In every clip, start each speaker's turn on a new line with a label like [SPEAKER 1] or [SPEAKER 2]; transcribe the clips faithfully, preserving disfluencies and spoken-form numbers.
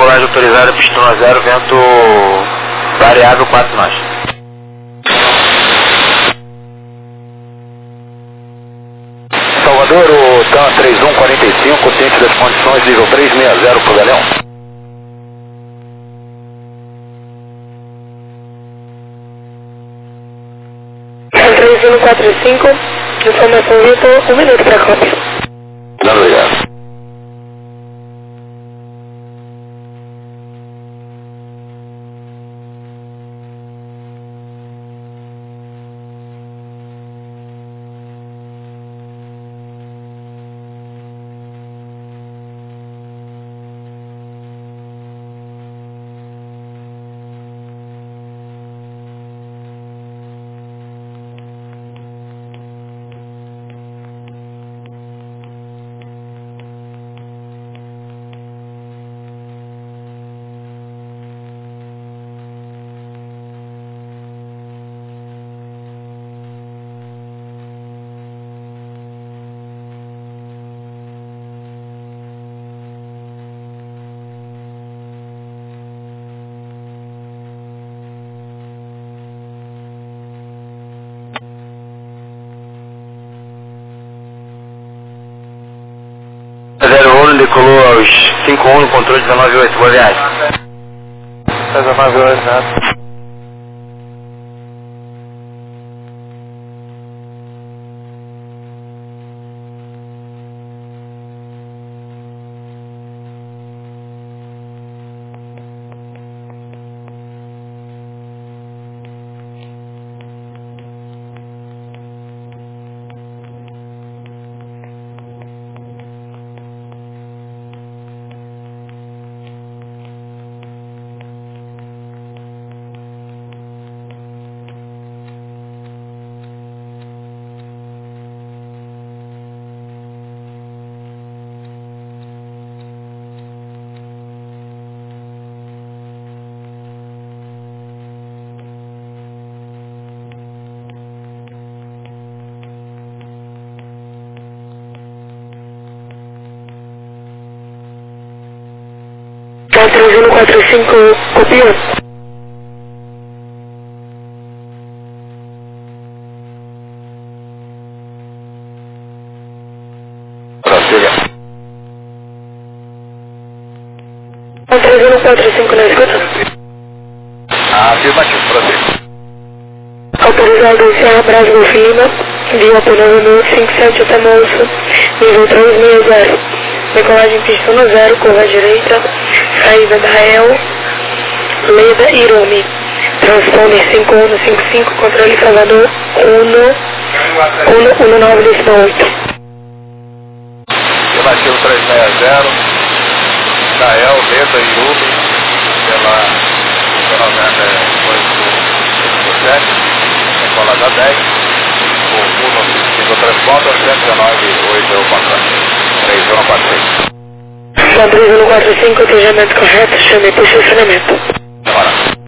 [SPEAKER 1] decolagem autorizada, pistão a zero, vento variável quatro nós. Salvador, o TAM três um quatro cinco, ciente das condições, nível três seis zero pro Galeão.
[SPEAKER 2] três um quatro cinco, informação Vitor, um minuto para cópia.
[SPEAKER 1] Não, obrigado. zero um, decolou aos cinco um no controle dezenove oito, boa viagem. dezenove oito, né?
[SPEAKER 2] três um quatro cinco, copiou.
[SPEAKER 1] Prossiga.
[SPEAKER 2] três um quatro cinco na escuta.
[SPEAKER 1] Afirmativo, prossiga.
[SPEAKER 2] Autorizado Serra Brasil Lima, via pneu no cinco sete até Moço, nível três seis zero. Decolagem pista no zero, curva à direita, saída da El, Leda e Irome. Transponder cinco um cinco cinco, controle Salvador um um nove oito.
[SPEAKER 1] Afirmativo três seis zero, Gael, Leda e Irome, pela noventa e oito sete, decolada dez, o Uno cinco transponder, cento e dezenove oito é o contrato. três um quatro cinco.
[SPEAKER 2] São três um quatro cinco, atendimento correto, chame por estacionamento.
[SPEAKER 1] Bora.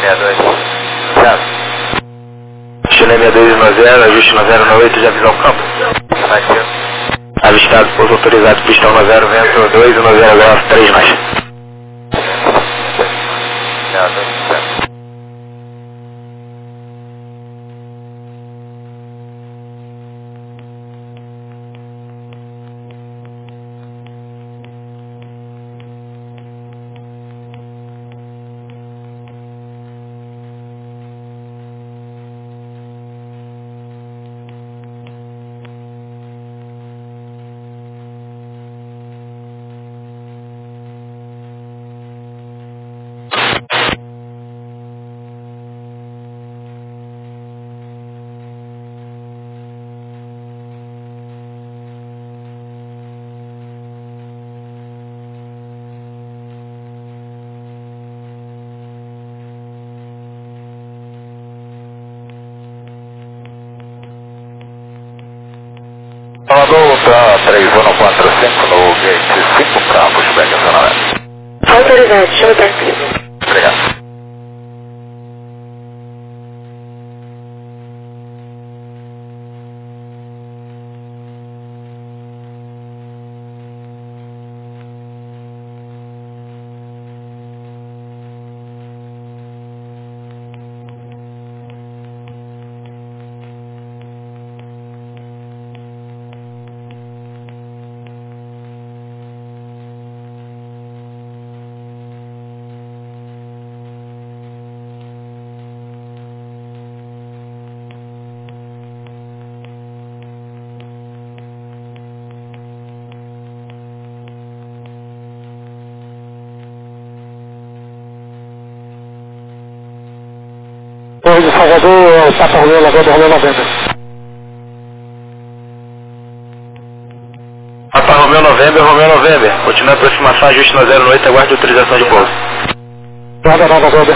[SPEAKER 1] sessenta e dois, certo? Chile sessenta e dois no zero, ajuste no zero no oito de avisão campo. Negativo. Avistado, pouso autorizado, pistão no zero, vento dois no zero, grau três mais. Certo. Salvador para três um quatro cinco no gate cinco para pushback acionamento.
[SPEAKER 2] Autorizado, chama táxi.
[SPEAKER 1] Obrigado.
[SPEAKER 3] Oi, de Salvador, Papa Romeu November, Romeu November.
[SPEAKER 1] Papa Romeu November, Romeu November. Continua a aproximação, ajuste no zero oito, aguarde autorização de pouso.
[SPEAKER 3] Nada, nada, November.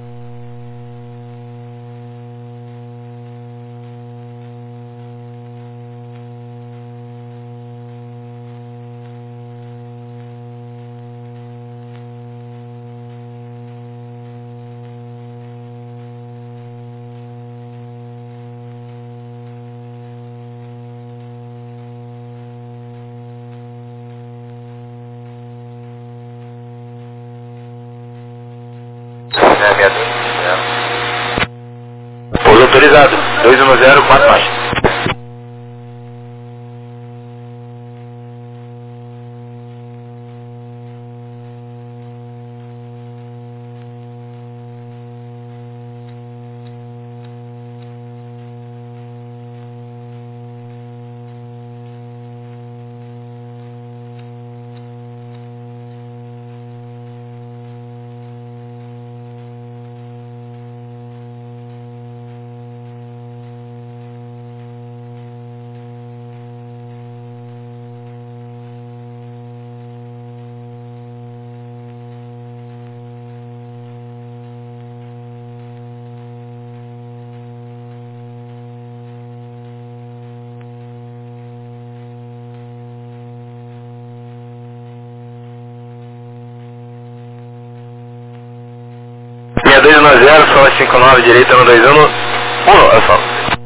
[SPEAKER 1] Pouso autorizado, dois um zero, quatro mais. dois um zero, só cinco nove, direita no dois um, um, olha só.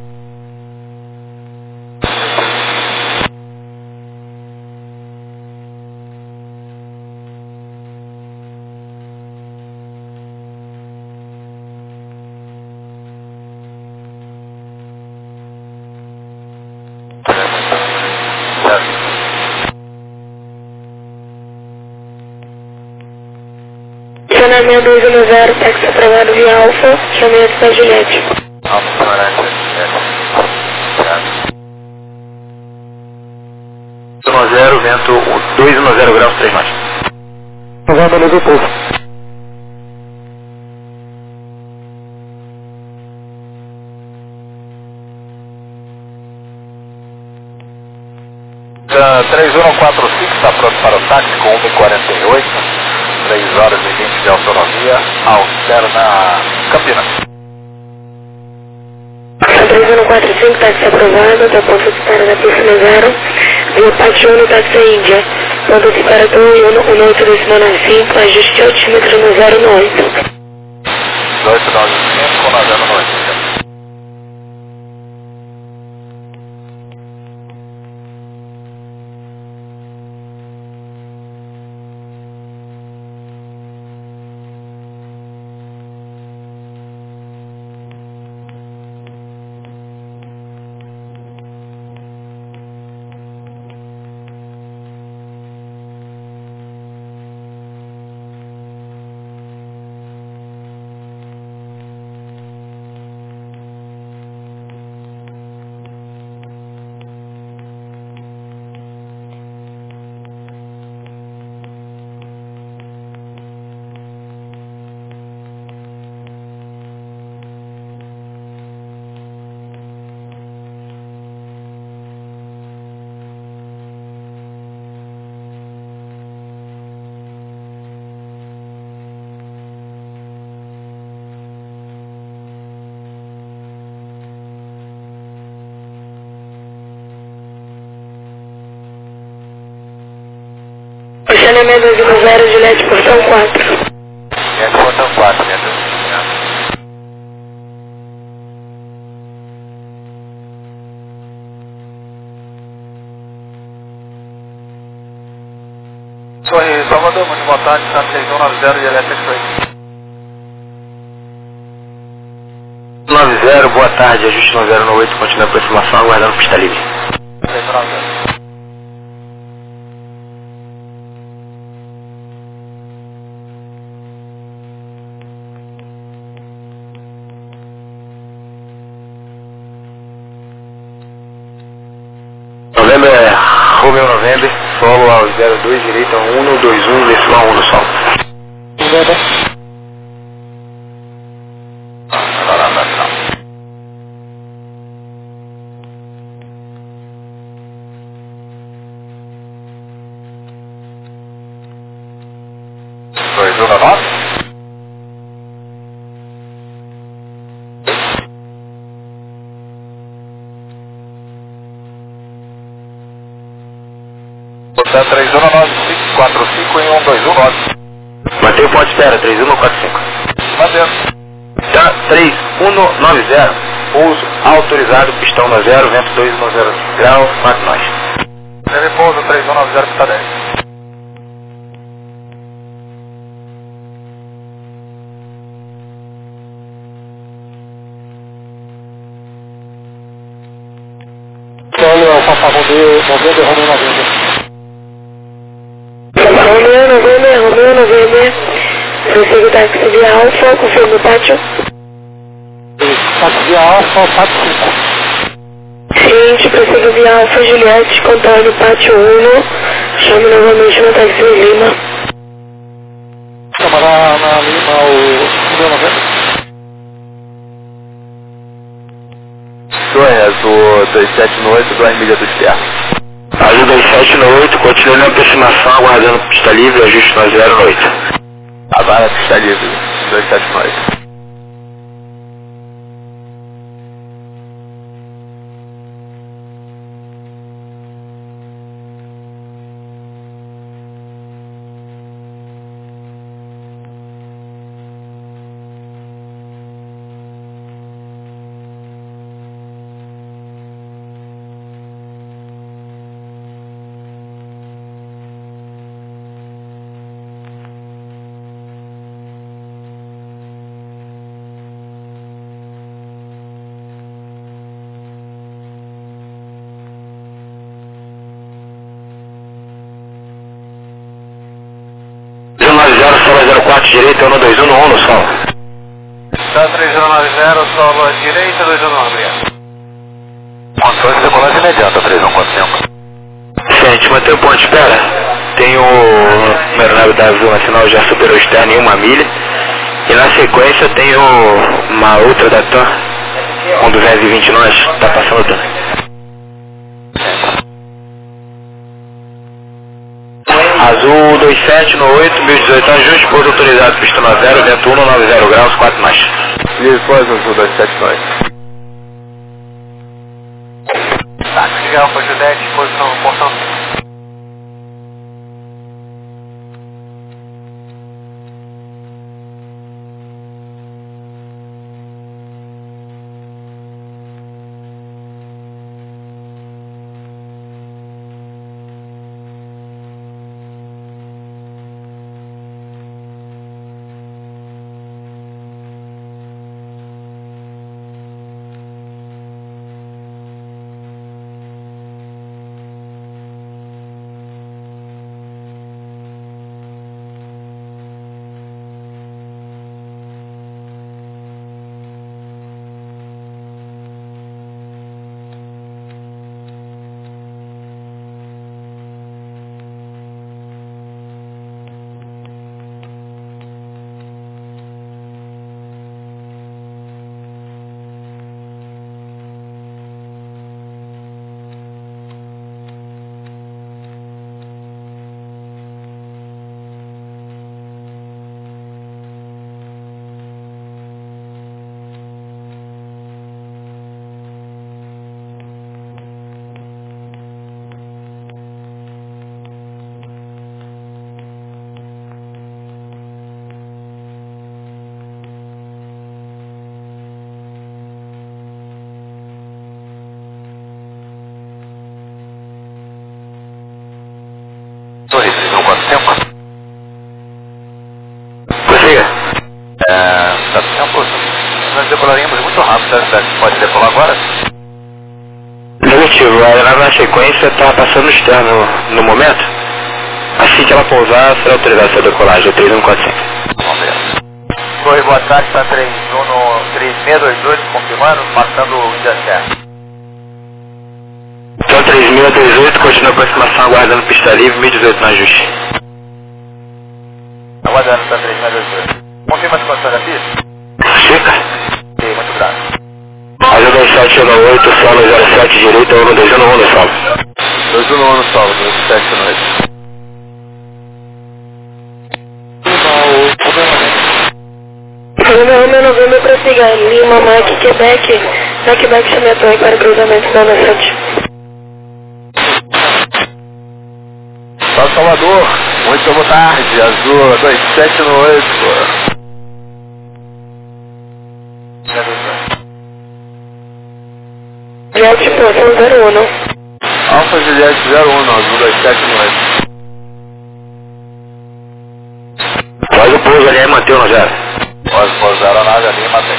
[SPEAKER 2] Estacionamento dois um zero, táxi aprovado via Alfa, chamamento da Juliette.
[SPEAKER 1] Alfa, Laranja, dois um zero, vento dois um zero graus, três mais.
[SPEAKER 3] November, levei pouso.
[SPEAKER 1] três um quatro cinco está pronto para o táxi com um e quarenta e oito, três horas e vinte de autonomia, alterna Campinas.
[SPEAKER 2] três um quatro cinco, táxi aprovado, da ponta de espera da pista zero, via Pátio no táxi Índia, ponta de espera do um oito desse cinco, ajuste de altímetro no zero oito.
[SPEAKER 1] dezoito nove cinco, navegando no oito.
[SPEAKER 2] Oceano seis dois um zero, Juliette, portão quatro.
[SPEAKER 1] Juliette, portão quatro, minha Deus. Sorri, Salvador, muito boa tarde, Santa seis um nove zero, Juliette, oito.
[SPEAKER 3] nove zero, boa tarde, ajuste nove zero no oito, continua a aproximação, aguardando pista livre.
[SPEAKER 1] seis um nove zero.
[SPEAKER 3] Novembro é Romeo November, solo ao zero dois, direita um dois um, decimal um no sol. November.
[SPEAKER 1] dois um nove. Portanto, três um nove cinco quatro cinco em um dois um nove.
[SPEAKER 3] Mantém o ponto de espera, três um quatro cinco.
[SPEAKER 1] Mantendo.
[SPEAKER 3] Tá, três um nove zero, pouso autorizado, pistão no zero, vento dois um zero graus, quatro nós.
[SPEAKER 1] Ele pouso três um nove zero, pista dez.
[SPEAKER 3] Solo Alfa Romeo November, Romeo November.
[SPEAKER 2] Romeo November, Romeo November. Prossigo táxi via Alfa, confirmo o pátio.
[SPEAKER 3] Táxi via Alfa, pátio cinco.
[SPEAKER 2] Seguinte, prossigo via Alfa, Juliette, contorno pátio um. Chame novamente no táxi Lima.
[SPEAKER 3] Chama na, na Lima o Romeo November.
[SPEAKER 1] Sorrezo, dois sete no oito, duas milhas do externo.
[SPEAKER 3] Azul dois sete no oito, continue na aproximação, aguardando pista livre, ajuste no zero no oito.
[SPEAKER 1] Agora pista livre, dois sete no oito.
[SPEAKER 3] zero quatro, direita, um dois um no um no sol.
[SPEAKER 1] Tá, três um nove zero, solo à direita, dois um nove, obrigado. Controle de decolagem imediata, três um quatro cinco.
[SPEAKER 3] Sim, a gente mantém o ponto de espera. Tem o uma aeronave da Azul Nacional já superou externo em uma milha. E na sequência tem o, uma outra da TAM com duzentos e vinte nós, está passando também. Azul dois sete no oito, mil e dezoito ajuste, pouso autorizado, pista no zero, vento um, nove zero graus, quatro nós.
[SPEAKER 1] E depois Azul dois sete no oito. Táxi Alfa Juliette, posição no portão. cinco.
[SPEAKER 3] Prossiga.
[SPEAKER 1] É, sete cinco. Nós decolaríamos muito rápido, né? Pode decolar agora?
[SPEAKER 3] Negativo, a aeronave na sequência está passando no externo no momento. Assim que ela pousar, será autorizada a sua decolagem, três um quatro cinco.
[SPEAKER 1] Vamos ver. Oi, boa tarde, está três um no três seis dois oito, confirmando, passando o India Serra.
[SPEAKER 3] Então três seis dois oito, continua a aproximação, aguardando pista livre, mil e dezoito no ajuste.
[SPEAKER 1] Aguardando, está três seis dois oito. Confirma as condições da pista?
[SPEAKER 3] Chica.
[SPEAKER 1] Ok, muito grato.
[SPEAKER 3] Asa dois sete um oito, solo zero sete, direita, um dois um no solo.
[SPEAKER 1] dois um no solo, dois sete no oito.
[SPEAKER 2] Programa Romeo Novembro prossiga, Lima, Mike, Quebec, na Quebec chame a torre para cruzamento da Ana sete.
[SPEAKER 1] Salve Salvador, muito boa tarde, Azul dois sete no oito.
[SPEAKER 2] Juliette, posição zero um.
[SPEAKER 1] Alfa Juliette zero um, Azul dois sete no oito.
[SPEAKER 3] Faz o pouso ali e mantém no zero.
[SPEAKER 1] Pode pousar a nave ali e mantém.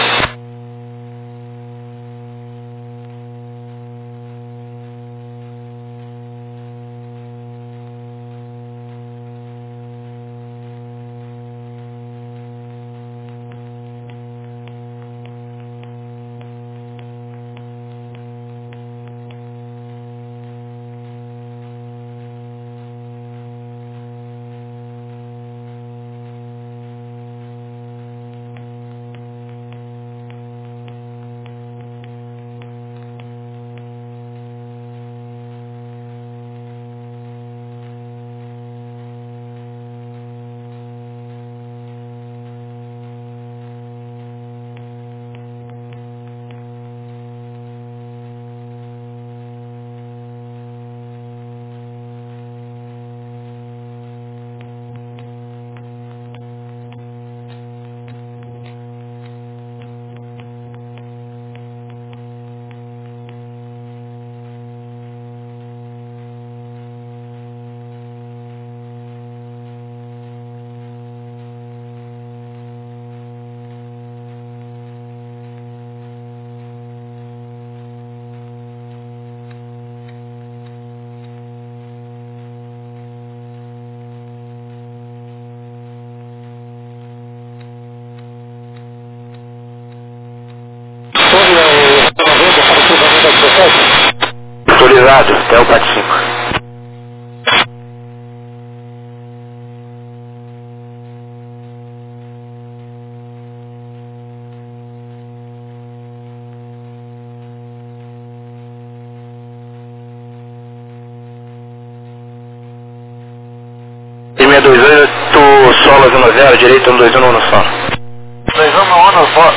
[SPEAKER 3] Autorizado, até o quatro cinco. seis dois oito, solo zero zero, direita um dois um no solo.
[SPEAKER 1] dois um no no solo.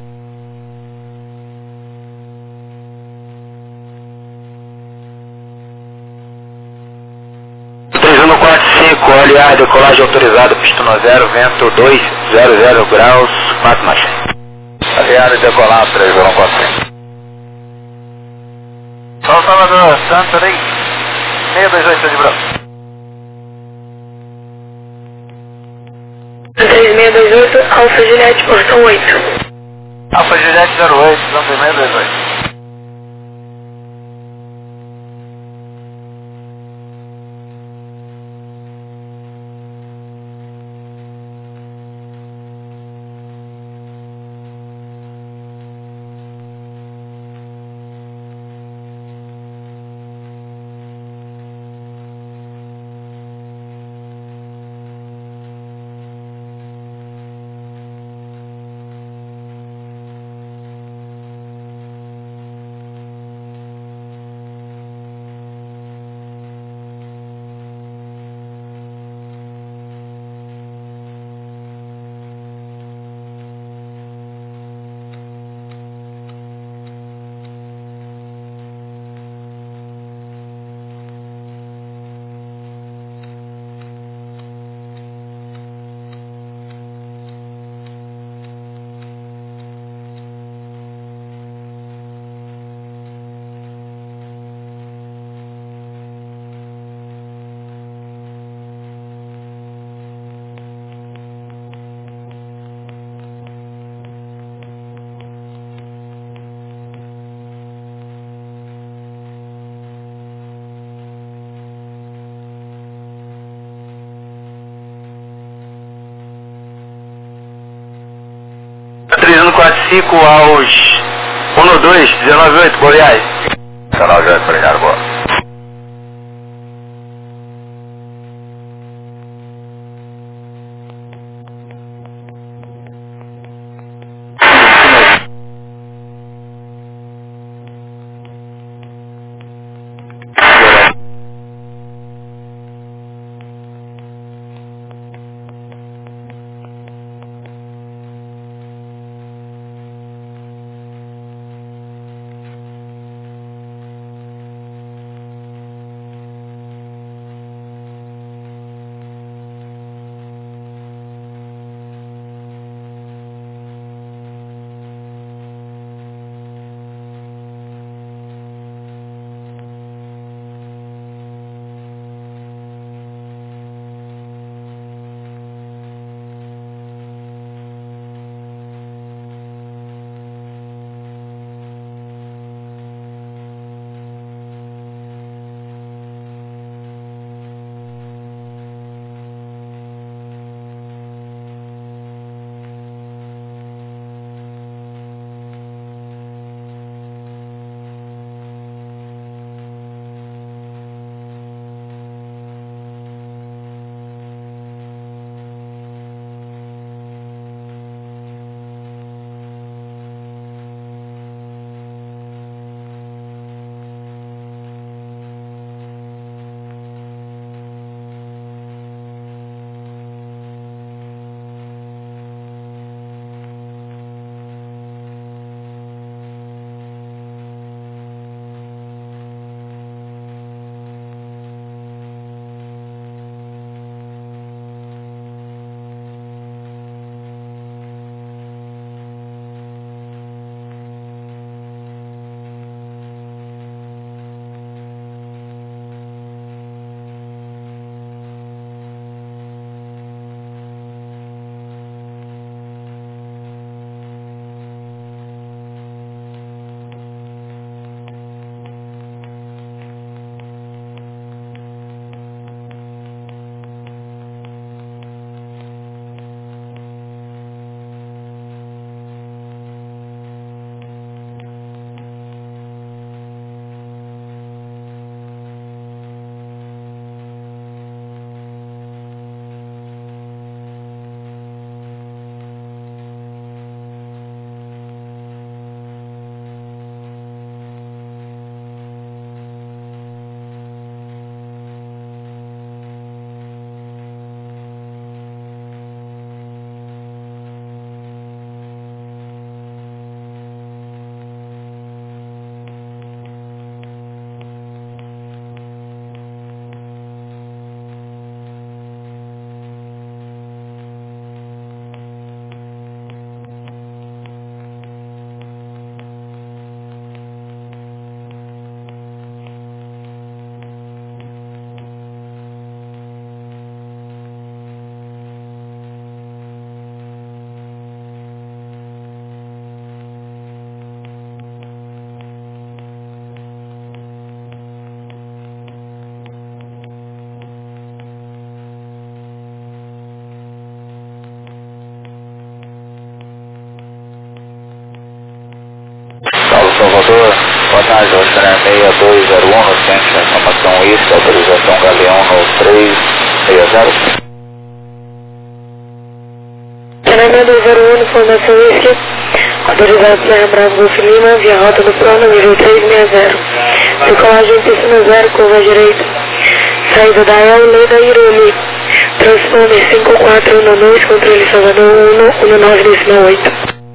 [SPEAKER 3] três um quatro cinco, aliar, decolagem autorizada, pistão zero, vento dois zero zero graus, quatro marcha.
[SPEAKER 1] Aliado e decolar, três um quatro cinco. São Salvador, Santo Rei, seis dois oito de branco.
[SPEAKER 2] três seis dois oito, Alfa Juliette, portão oito.
[SPEAKER 1] Alfa Juliette zero oito, São três seis dois oito.
[SPEAKER 3] quatro cinco aos um dois, dezenove oito, Goiás.
[SPEAKER 1] dezenove oito, obrigado, boa. Salvador, boa tarde, Oceanar seis dois zero um, no centro de informação isso, autorização Galeão no três seis zero.
[SPEAKER 2] Oceanar dois zero um, informação isso, autorizado Serra Bravo Golf Lima, via rota do plano nível três seis zero. Decolagem piscina zero, curva à direita. Saída da El Leda Irumi. Transponder cinco quatro um dois, controle Salvador um um nove décimo oito.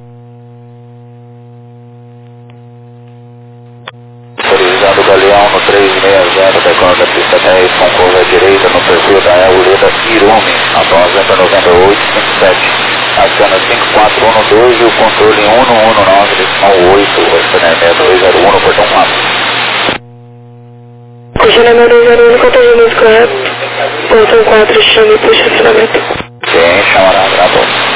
[SPEAKER 1] Autorizado Galeão no três seis zero, decolando da pista dez, com curva à direita no perfil da El Leda Irumi, após entra noventa e oito cinquenta e sete. Acena cinco quatro um dois e o controle um um nove décimo oito, Oceanar dois zero um no portão quatro.
[SPEAKER 2] Oceanar dois zero um, contagiamento correto. Portão quatro, chame e puxa estacionamento.
[SPEAKER 1] Sim, chamará, gravou.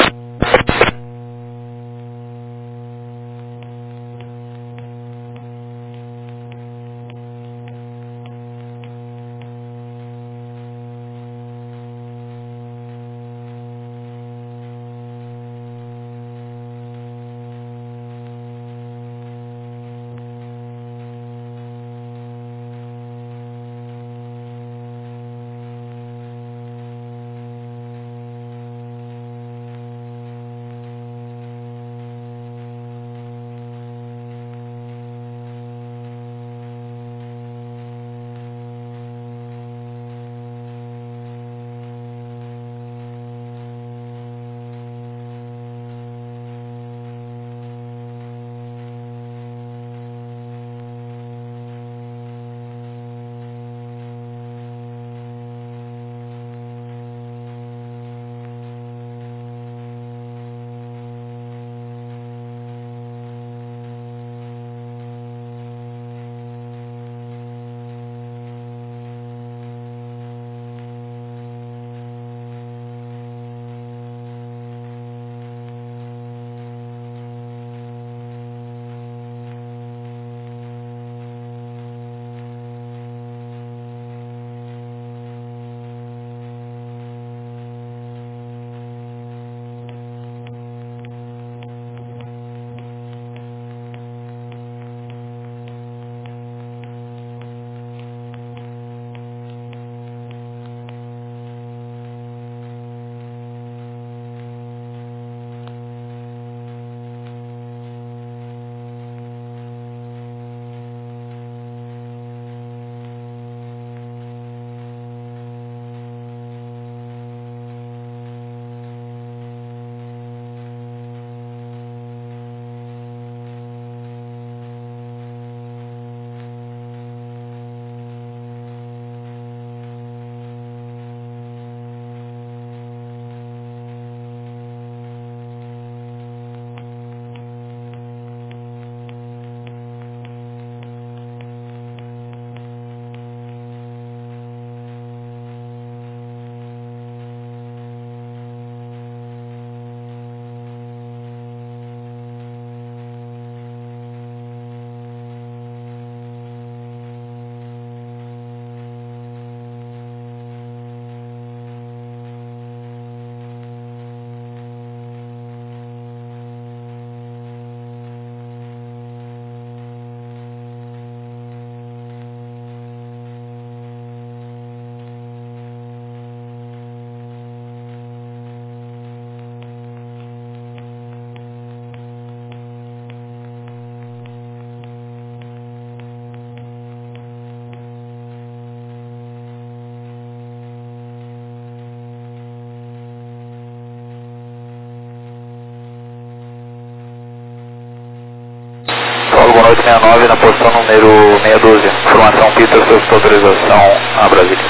[SPEAKER 1] oito seis nove na posição número meia dúzia. Informação Peter, solicitou autorização a Brasília.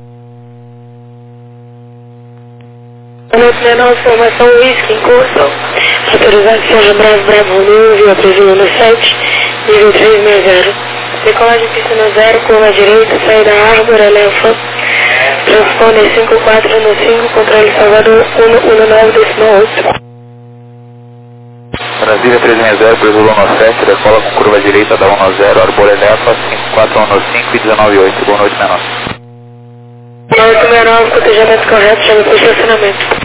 [SPEAKER 2] oito seis nove, formação Whisky em curso. Autorizado Sérgio Bravo, Bravo Romeo, via Brasil no sete, nível três seis zero. Decolagem pista no zero, curva à direita, saída Árvore, Elefa. Transponder cinco quatro um cinco, controle Salvador um um nove, decimal oito.
[SPEAKER 1] Brasília três seis zero, preso um sete, decola com curva à direita da um zero, Arbor Elefa, cinco quatro um cinco e dezenove oito. Boa noite, menor.
[SPEAKER 2] oito seis nove, cotejamento correto, chama para o estacionamento.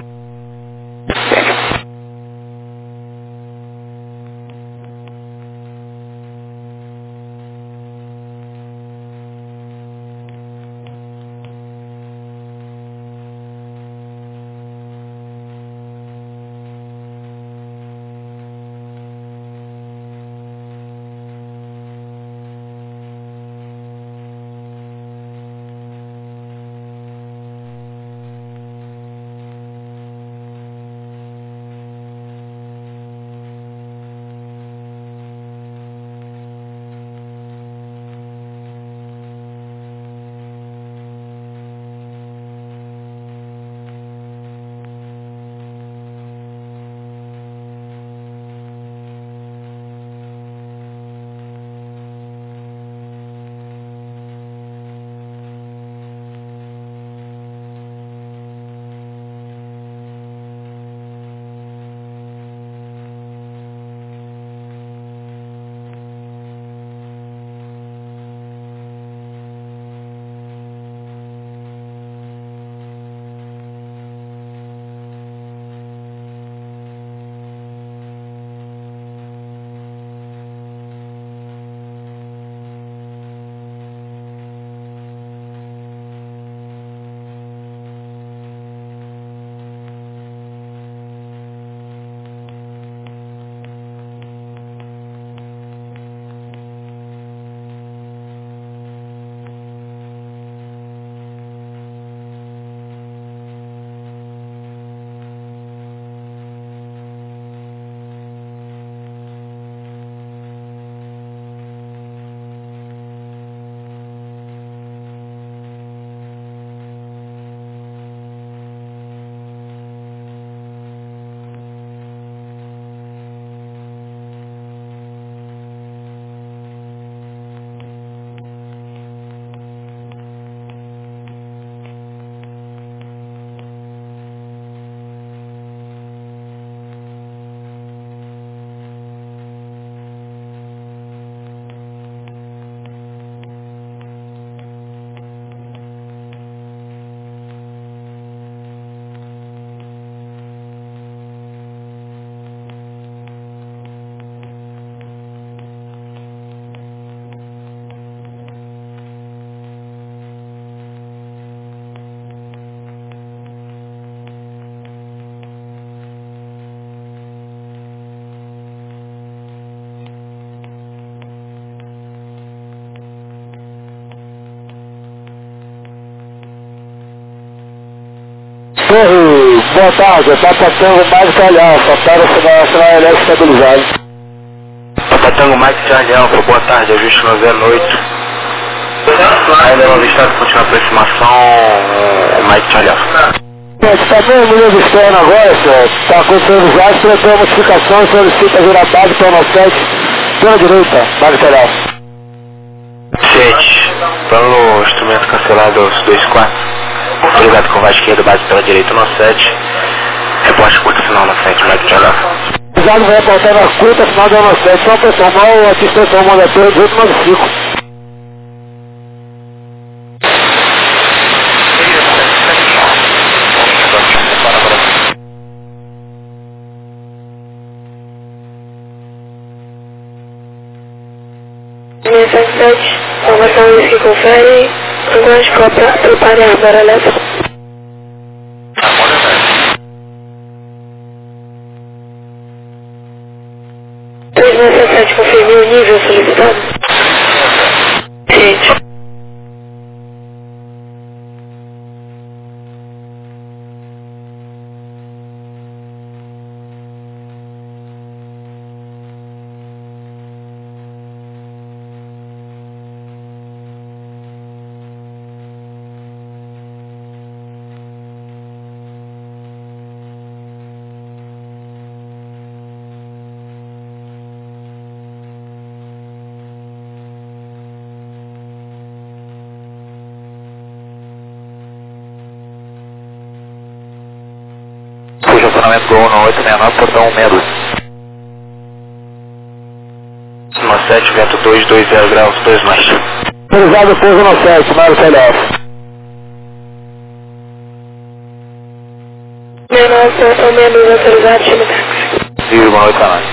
[SPEAKER 4] Torre, boa tarde, está passando mais calhar, só para o sinal, sinal elétrico estabilizado.
[SPEAKER 3] Papatango Mike Charlie Alfa, boa tarde, ajuste no zero oito. Ainda não avistado, continua a aproximação, Mike Charlie Alfa.
[SPEAKER 4] Está bem, menino externo agora, senhor. Está acontecendo já, se tem uma modificação e solicita vir a base para o nosso sete, pela direita, base calhar Alfa.
[SPEAKER 3] sete, plano instrumento cancelado dois quatro. Obrigado com base esquerda, base pela direita no sete. Reporte curta final no sete, Mike Charlie Alfa.
[SPEAKER 4] Obrigado, vai reportar na curta final do nosso sete, só pressão mal, a distância mandatória de oito nove cinco.
[SPEAKER 2] Linha sete sete, formação Whisky confere, Angola de Copa, prepare a Arbor Elefa. três seis sete sete, confirme o nível solicitado. Ciente.
[SPEAKER 3] estacionamento Gol um oito seis nove, portão cento e sessenta e dois. um sete, vento dois dois zero graus, dois mais.
[SPEAKER 4] Autorizado pouso no sete, Mário Celeste.
[SPEAKER 2] sessenta e nove, portão sessenta e dois, autorizado, chama táxi.
[SPEAKER 3] Vivo, boa noite, canal.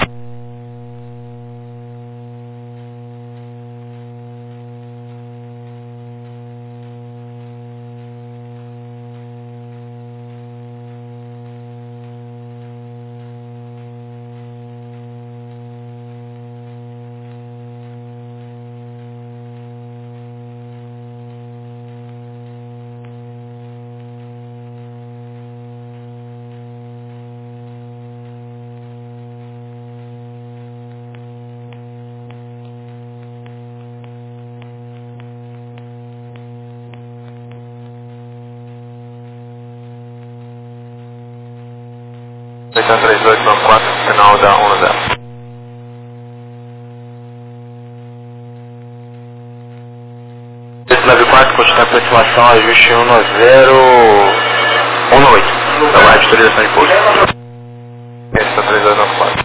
[SPEAKER 1] oito três oito nove quatro, final da um zero.
[SPEAKER 3] oito nove quatro, continua a aproximação, ajuste um zero um oito, aguarde a autorização de pouso.
[SPEAKER 1] oito três oito nove quatro.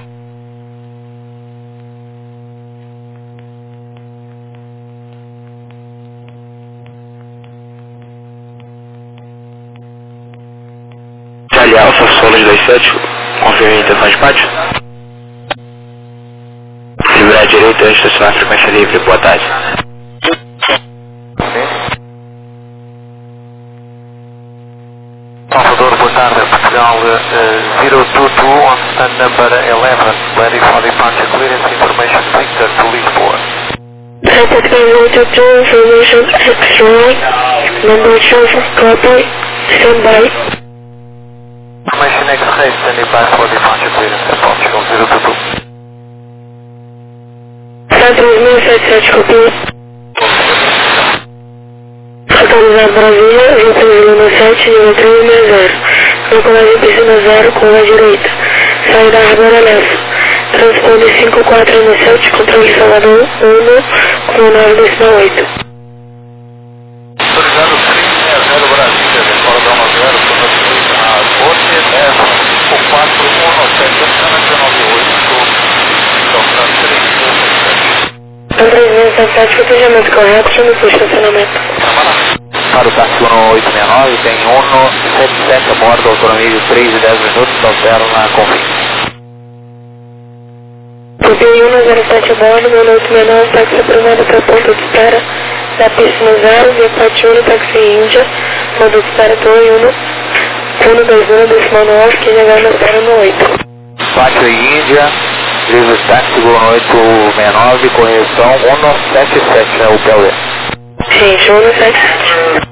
[SPEAKER 3] Charlie Alfa, Solo de dois sete, confirme a intenção de pátio. Se virar à direita, antes de estacionar a frequência livre, boa tarde.
[SPEAKER 1] Salvador, boa tarde, Portugal uh, zero two two on stand number eleven, ready for departure clearance information Victor to Lisboa.
[SPEAKER 2] Portugal zero two two, information X-ray, number twelve, copy, stand by.
[SPEAKER 1] Information X-ray, standing by for departure clearance at Portugal zero two two.
[SPEAKER 2] três mil setecentos e sete, copia. Autorizado Brasília, vinte e três sete, nível três seis zero. Decolagem piscina zero, curva direita. Saída Arbora Lessa. Transponder cinco quatro N sete, controle Salvador um, com nove decimal oito.
[SPEAKER 1] Autorizado três seis zero Brasília, decola da um zero, controle a Forte Lessa, o quatro um sete, Cana nove oito, tocando três mil setecentos.
[SPEAKER 2] três mil setecentos e sete, fotejamento correto, chama o estacionamento.
[SPEAKER 3] Para o táxi um oito seis nove, tem um sete sete a bordo, autonomia de três e dez minutos, altero na config.
[SPEAKER 2] Copia um zero sete a bordo, um oito seis nove, táxi aprovado para ponto de espera da pista no zero, via Pátio Uno, táxi Índia, ponto de espera do Uno, Uno dois um, decimal nove, que já na zero no oito.
[SPEAKER 3] Pátio Índia, livre táxi um oito seis nove, correção um sete sete, é o P L D.
[SPEAKER 2] Gente, um sete sete.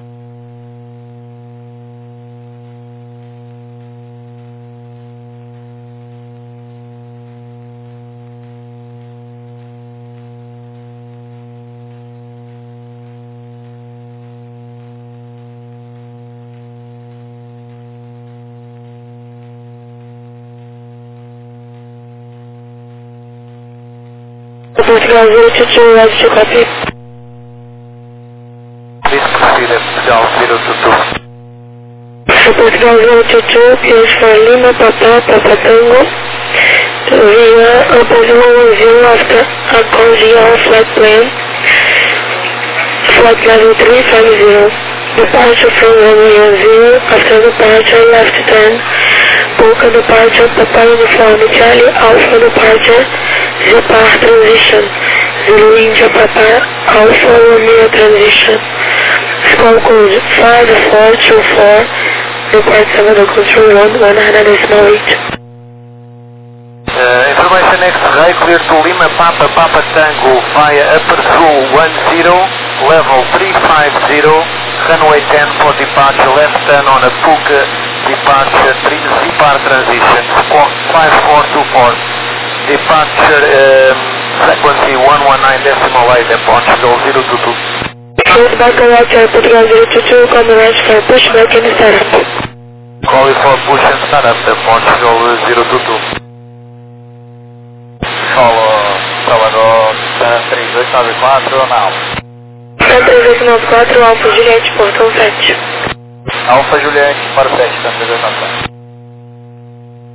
[SPEAKER 2] Portugal zero two two, ready to copy.
[SPEAKER 1] Please proceed at Portugal zero two two.
[SPEAKER 2] Portugal zero two two, is for Lima, Papa, Papa Tango, via Opposite zero after accordion all flight plan, flight level three five zero. Departure from runway zero, after departure left turn, Polka departure, Papa Uniform, Charlie Alpha departure, Zepar transition, Zulu India Papa, Alpha Romeo transition, Squall code five four two four, report Salvador control one one hundred decimal eight.
[SPEAKER 1] Uh, information X-ray clear to Lima Papa Papa Tango via upper Sul one zero, level three five zero, runway ten for departure left turn on a Puka departure three Zipar transition, squawk five four two four, departure um, frequency one one nine decimal eight at Portugal zero two two.
[SPEAKER 2] Short back and right side Portugal zero two two, come right for push back and start up.
[SPEAKER 1] Call for push and start up at Portugal zero two two. Follow Salvador três oito nove quatro na Alfa.
[SPEAKER 2] três oito nove quatro, Alfa Juliette, portão sete.
[SPEAKER 1] Alfa Juliette para o sete, três oito nove quatro.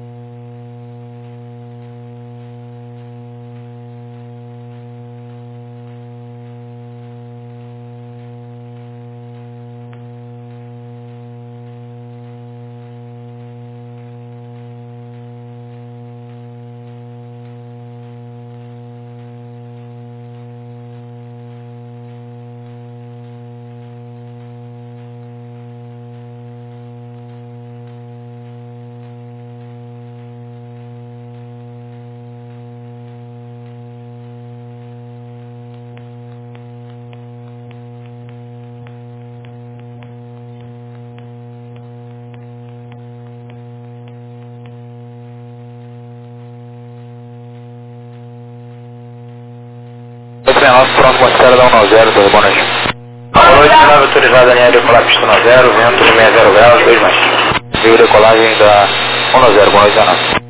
[SPEAKER 3] nove, pronto, espera da um zero, tudo boa noite. Boa noite, nave autorizada, linha de colar pista um zero, vento de sessenta graus, dois mais. Viu decolagem da um zero, boa noite, nave.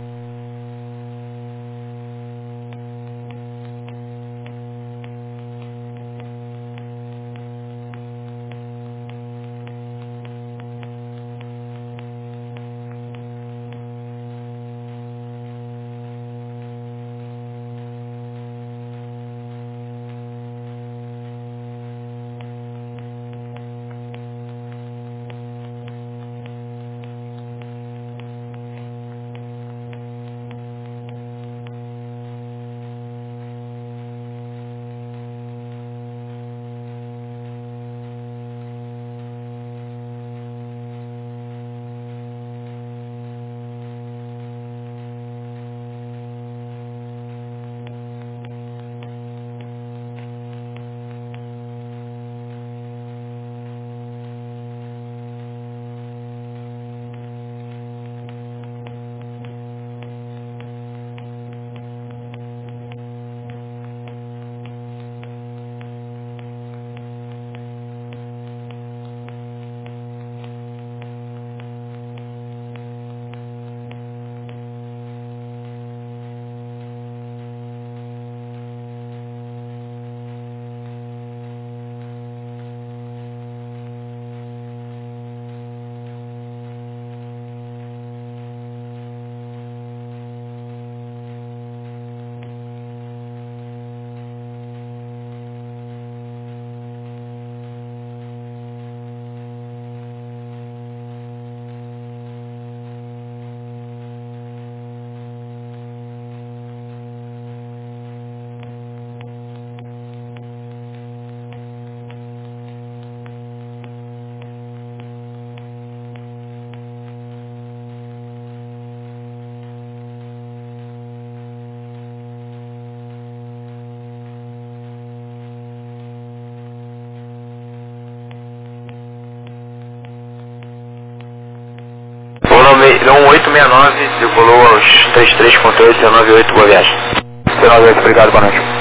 [SPEAKER 3] um oito seis nove, decolou aos trinta e três ponto oito, dezenove oito, boa viagem. dezenove oito, obrigado, boa noite.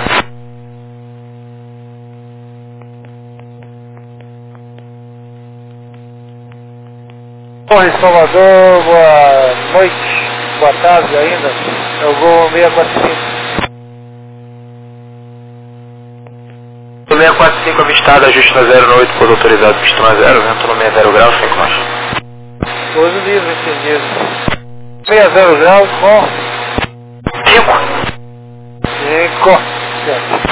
[SPEAKER 4] Oi, Salvador, boa noite, boa tarde ainda, é o Gol seiscentos e quarenta e cinco.
[SPEAKER 3] seiscentos e quarenta e cinco avistado, ajuste na zero oito, por autorizado, pista na zero, vento no sessenta graus, cinco mais.
[SPEAKER 4] Pouso livre, entendido. sessenta graus com
[SPEAKER 3] cinco.
[SPEAKER 4] cinco. Certo.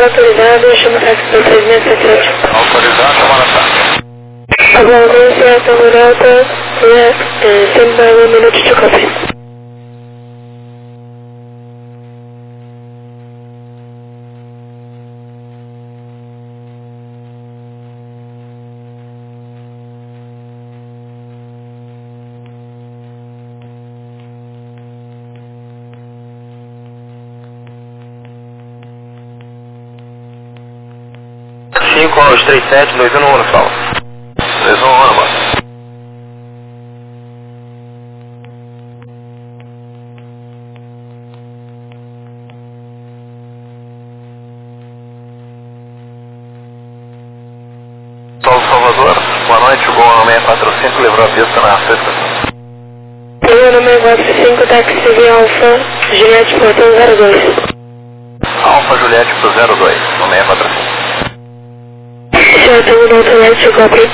[SPEAKER 2] autorizado, chama o táxi para três seis sete sete.
[SPEAKER 1] Autorizado, chamar a táxi.
[SPEAKER 2] Atualmente a Tamurata é sempre um minuto de copy.
[SPEAKER 3] cinco aos três sete dois um um, Sol.
[SPEAKER 1] dois um um, mano. Sol Salvador, boa noite, o Gol seis quatro cinco levou a pista na sexta.
[SPEAKER 2] Meu nome é quatro cinco, táxi C V Alfa, Juliette Portão zero dois.
[SPEAKER 1] Alfa Juliette pro zero dois, no seis quatro cinco.
[SPEAKER 2] Certo, um autorizado, copy.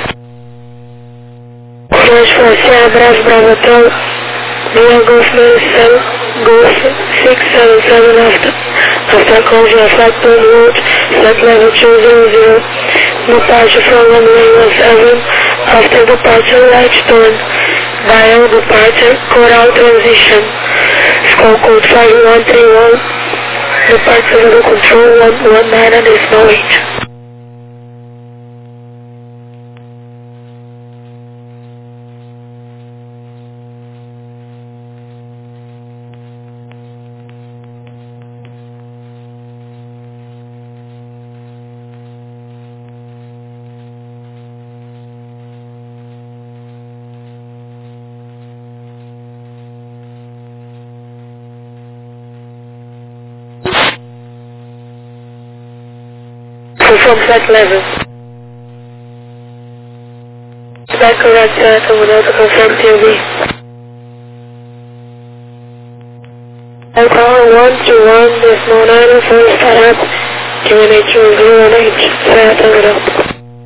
[SPEAKER 2] Flash Force, Bravo, Bravo Hotel, Via Golf nine Golf six seven seven after. After call via flight one route, flight level two zero zero. Departure from runway one seven. After departure, right turn. Dial departure, coral transition. Score code five one three one. Departure level control one one nine at decimal eight. From flight level. That correct, sir. Someone else to confirm T V. Alcohol one two one, decimal nine oh four, start up. Q N H one zero one H. Sir, turn it up.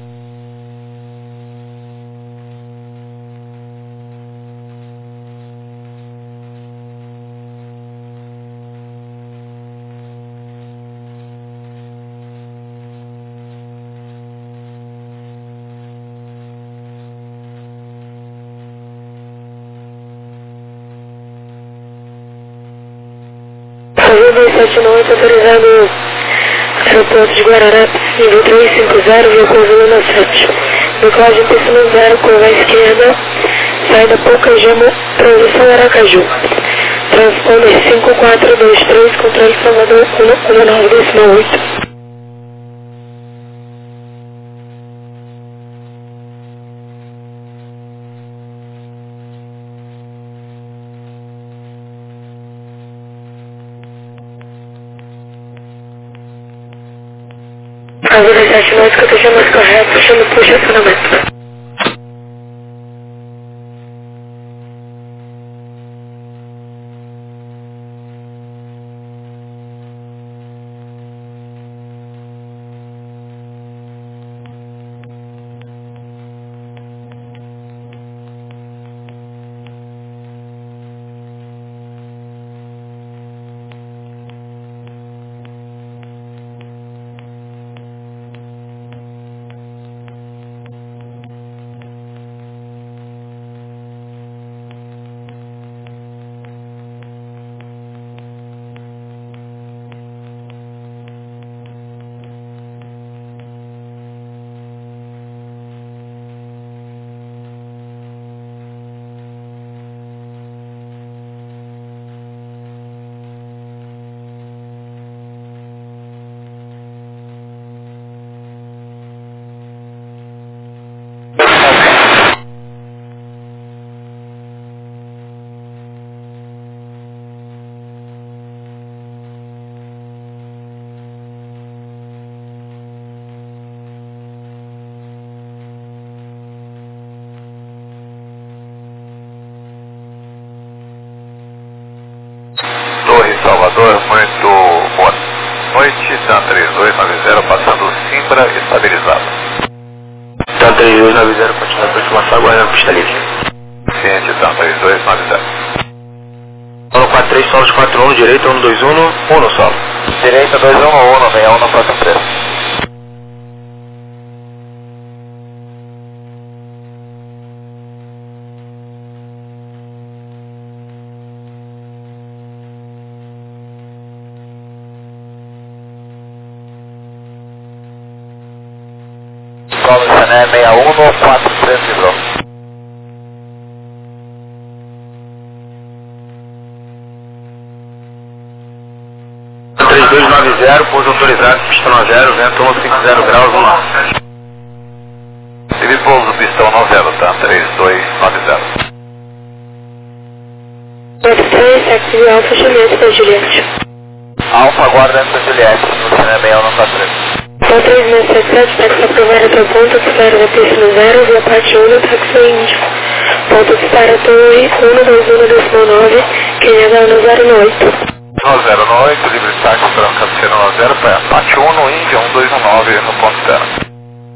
[SPEAKER 2] dois sete nove, autorizado aeroporto de Guararapes, nível três cinco zero, via Consulina sete. Decolagem pista zero, curva à esquerda, saída Pocangemo, transição Aracaju. Transponder cinco quatro dois três, controle Salvador um nove decimal oito. A velocidade mágica esteja mais correta, puxando por estacionamento.
[SPEAKER 1] Salvador, muito boa noite, Tan três dois nove zero, passando Simbra, estabilizado.
[SPEAKER 3] Tan três dois nove zero, continua aproximação, aguardando pista livre.
[SPEAKER 1] Ciente, Tan três dois nove zero.
[SPEAKER 3] Solo quatro três, solos quatro um, direito, um dois um, um no solo.
[SPEAKER 1] direita dois um um, seis um no quatro três. Solo Chané seis um no quatro três livrou.
[SPEAKER 3] três dois nove zero, pouso autorizado, pistão a zero, vento um cinco zero graus, um norte.
[SPEAKER 1] Tive pouso pistão no zero, tá? três dois nove zero.
[SPEAKER 2] quatro três, taxi Alfa, chamamento da Juliette.
[SPEAKER 1] Alfa, aguarda antes da Juliette, no Chané seis um no quatro três.
[SPEAKER 2] Então três seis sete sete, táxi aprovado para ponto, dispara da pista no zero, via parte um, táxi índio. Ponto dispara torre, um dois um décimo nove, quem é no zero no oito.
[SPEAKER 1] No zero no oito, livre táxi branca do no zero, para parte um no Índia, um dois um nove no ponto zero.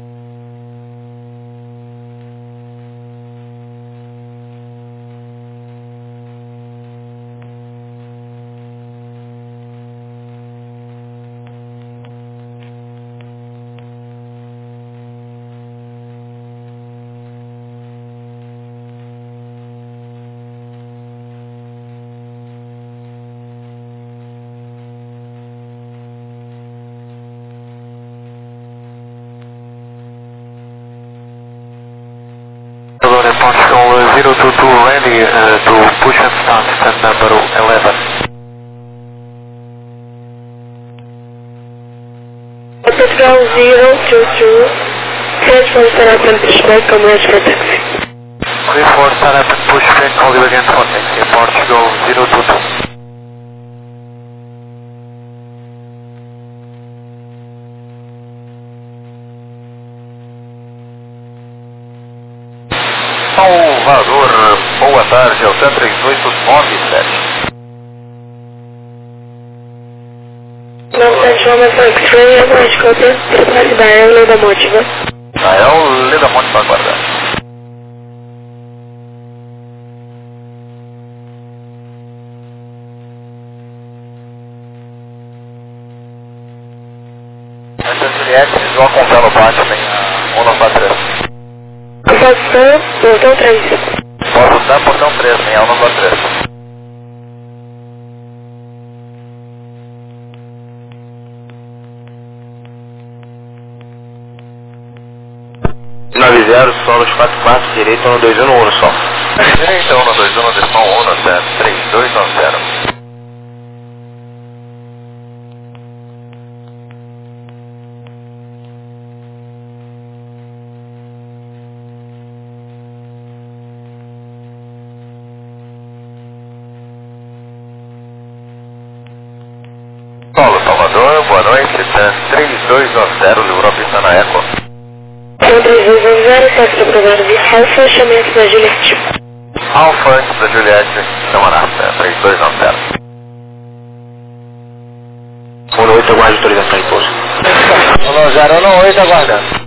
[SPEAKER 1] zero two two ready uh, to push and start, stand number eleven.
[SPEAKER 2] Portugal zero two two, head for startup and pushback, come west for taxi.
[SPEAKER 1] Clear for startup and pushback, call you again for taxi, Portugal zero two two. Salvador, boa tarde, Altan três oito nove sete.
[SPEAKER 2] nove sete one for X-ray, aguarde cópia, prepare da Eula da Motiva.
[SPEAKER 1] Nael, Leda Monte para aguardar. Essa Juliette, visual com velo baixo, tem um no quatro três.
[SPEAKER 2] Posição, portão três.
[SPEAKER 1] Posição, portão três, tem um no quatro três.
[SPEAKER 3] nove zero, solos quatro quatro, direita um dois um no um no sol.
[SPEAKER 1] Direita um dois um, decimal um no sete, três dois nove zero. Paulo, Salvador, boa noite, três dois nove zero, livrou a pista na Eco.
[SPEAKER 2] três dois nove zero, táxi aprovado via Alfa, chamamento da Juliette.
[SPEAKER 1] Alfa antes da Juliette, Camarata, três dois nove zero.
[SPEAKER 3] um no oito, aguarde autorização em pouso.
[SPEAKER 1] um no zero, um no oito, aguardando.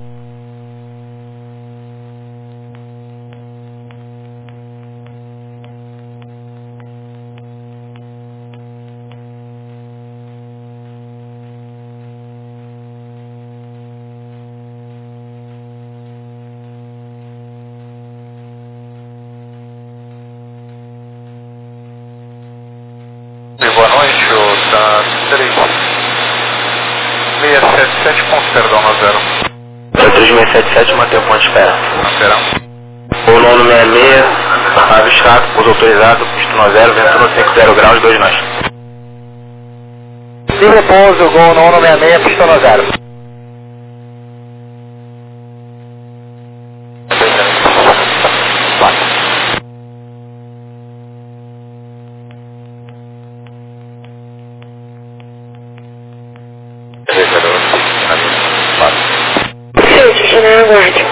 [SPEAKER 1] Boa noite, o da três seis sete sete, ponto perdão, no zero.
[SPEAKER 3] Da três seis sete sete, mantém o ponto de espera.
[SPEAKER 1] Esperão.
[SPEAKER 3] O nono seis seis, avistado, pouso autorizado, pista no zero, vento no cinco zero graus, dois nós.
[SPEAKER 1] Livre pouso, gol nono seis seis, pista no zero.
[SPEAKER 2] Sim, Chané, aguarde.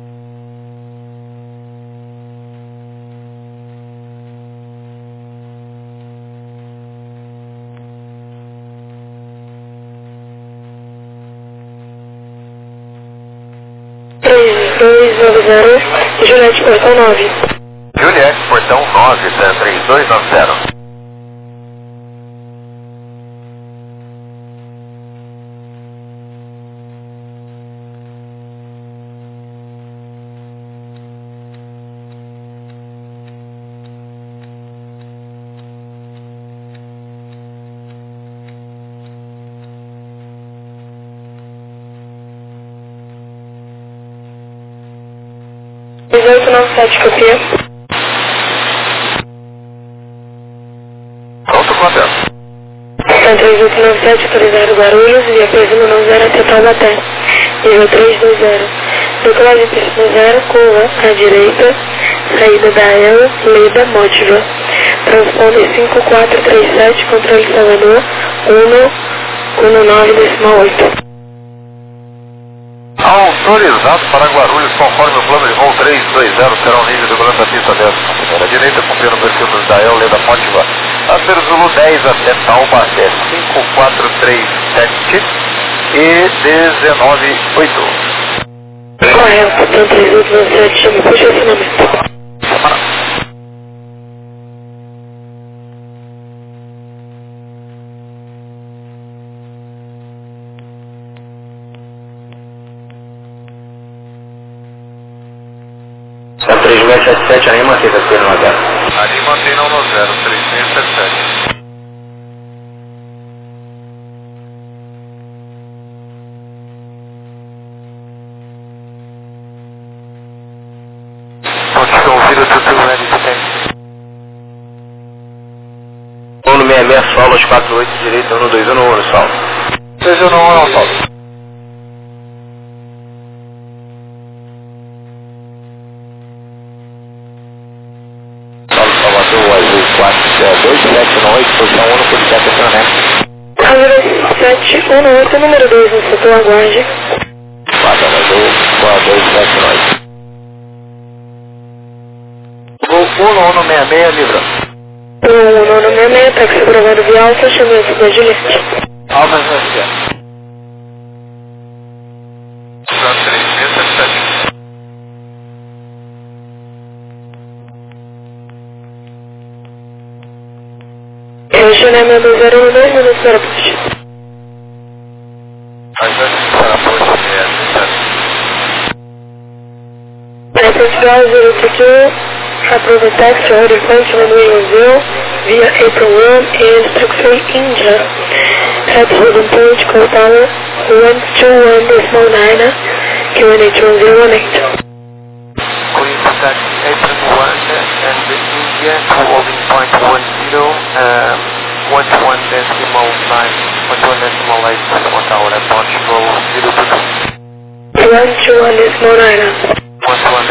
[SPEAKER 2] três dois nove zero, Juliette, portão nove.
[SPEAKER 1] Juliette, portão nove, três dois nove zero.
[SPEAKER 2] oito nove sete, copia.
[SPEAKER 1] Pronto, Cláudio.
[SPEAKER 2] São três oito nove sete, autorizado Guarulhos, via Presumo não zero até Taubaté. Nível três dois zero. Decolagem pista zero, curva à direita, saída da E L, Leda, Mótiva. Transponder cinco quatro três sete, controle Salvador, um um nove decimal oito.
[SPEAKER 1] Autorizado para Guarulhos, conforme o plano de voo três dois zero, será um nível de segurança da pista dez. À direita, cumprindo o perfil do Dael, Leda Mótiva, a ser Zulu dez até Taubaté, cinco quatro três sete e dezenove oito.
[SPEAKER 2] Correto, então três oito nove sete, chama por estacionamento.
[SPEAKER 3] São três seis sete sete, aí mantém a pena no zero.
[SPEAKER 1] Ali mantém não no zero, três seis sete sete. Ouvido tudo ready to take.
[SPEAKER 3] um no seis seis, solo, aos quatro oito, direita, um dois um, um, solo.
[SPEAKER 1] Seja no um, não, solo.
[SPEAKER 3] Solo, Salvador, azul, quatro dois sete oito, posição um, por sete, estacionamento.
[SPEAKER 2] Azul sete um oito, número dois, no setor aguarde.
[SPEAKER 3] quatro azul, quatro dois sete oito.
[SPEAKER 1] Voo um no um no seis seis, Libra.
[SPEAKER 2] um um no seis seis, táxi gravado via alta, chamamento da Juliette.
[SPEAKER 1] Alfa Garcia. três seis sete sete.
[SPEAKER 2] Relacionamento zero um dois minutos para a poste.
[SPEAKER 1] Mas vai para a poste, é,
[SPEAKER 2] Portugal zero two, approve a taxi order function in Brazil via April one and Taxi India at holding point call tower one two one decimal nine, Q N H one zero one eight.
[SPEAKER 1] Going to taxi April one and the India to holding point one zero, um, one two one decimal nine, one two one decimal eight, decimal tower at Portugal zero two two.
[SPEAKER 2] one two one decimal nine.